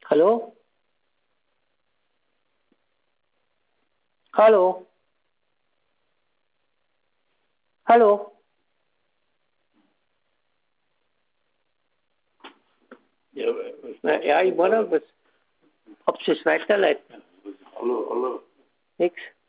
Hallo? Hallo? Hallo? Ja, ich meine, ob Sie es weiterleiten. Hallo. Nix.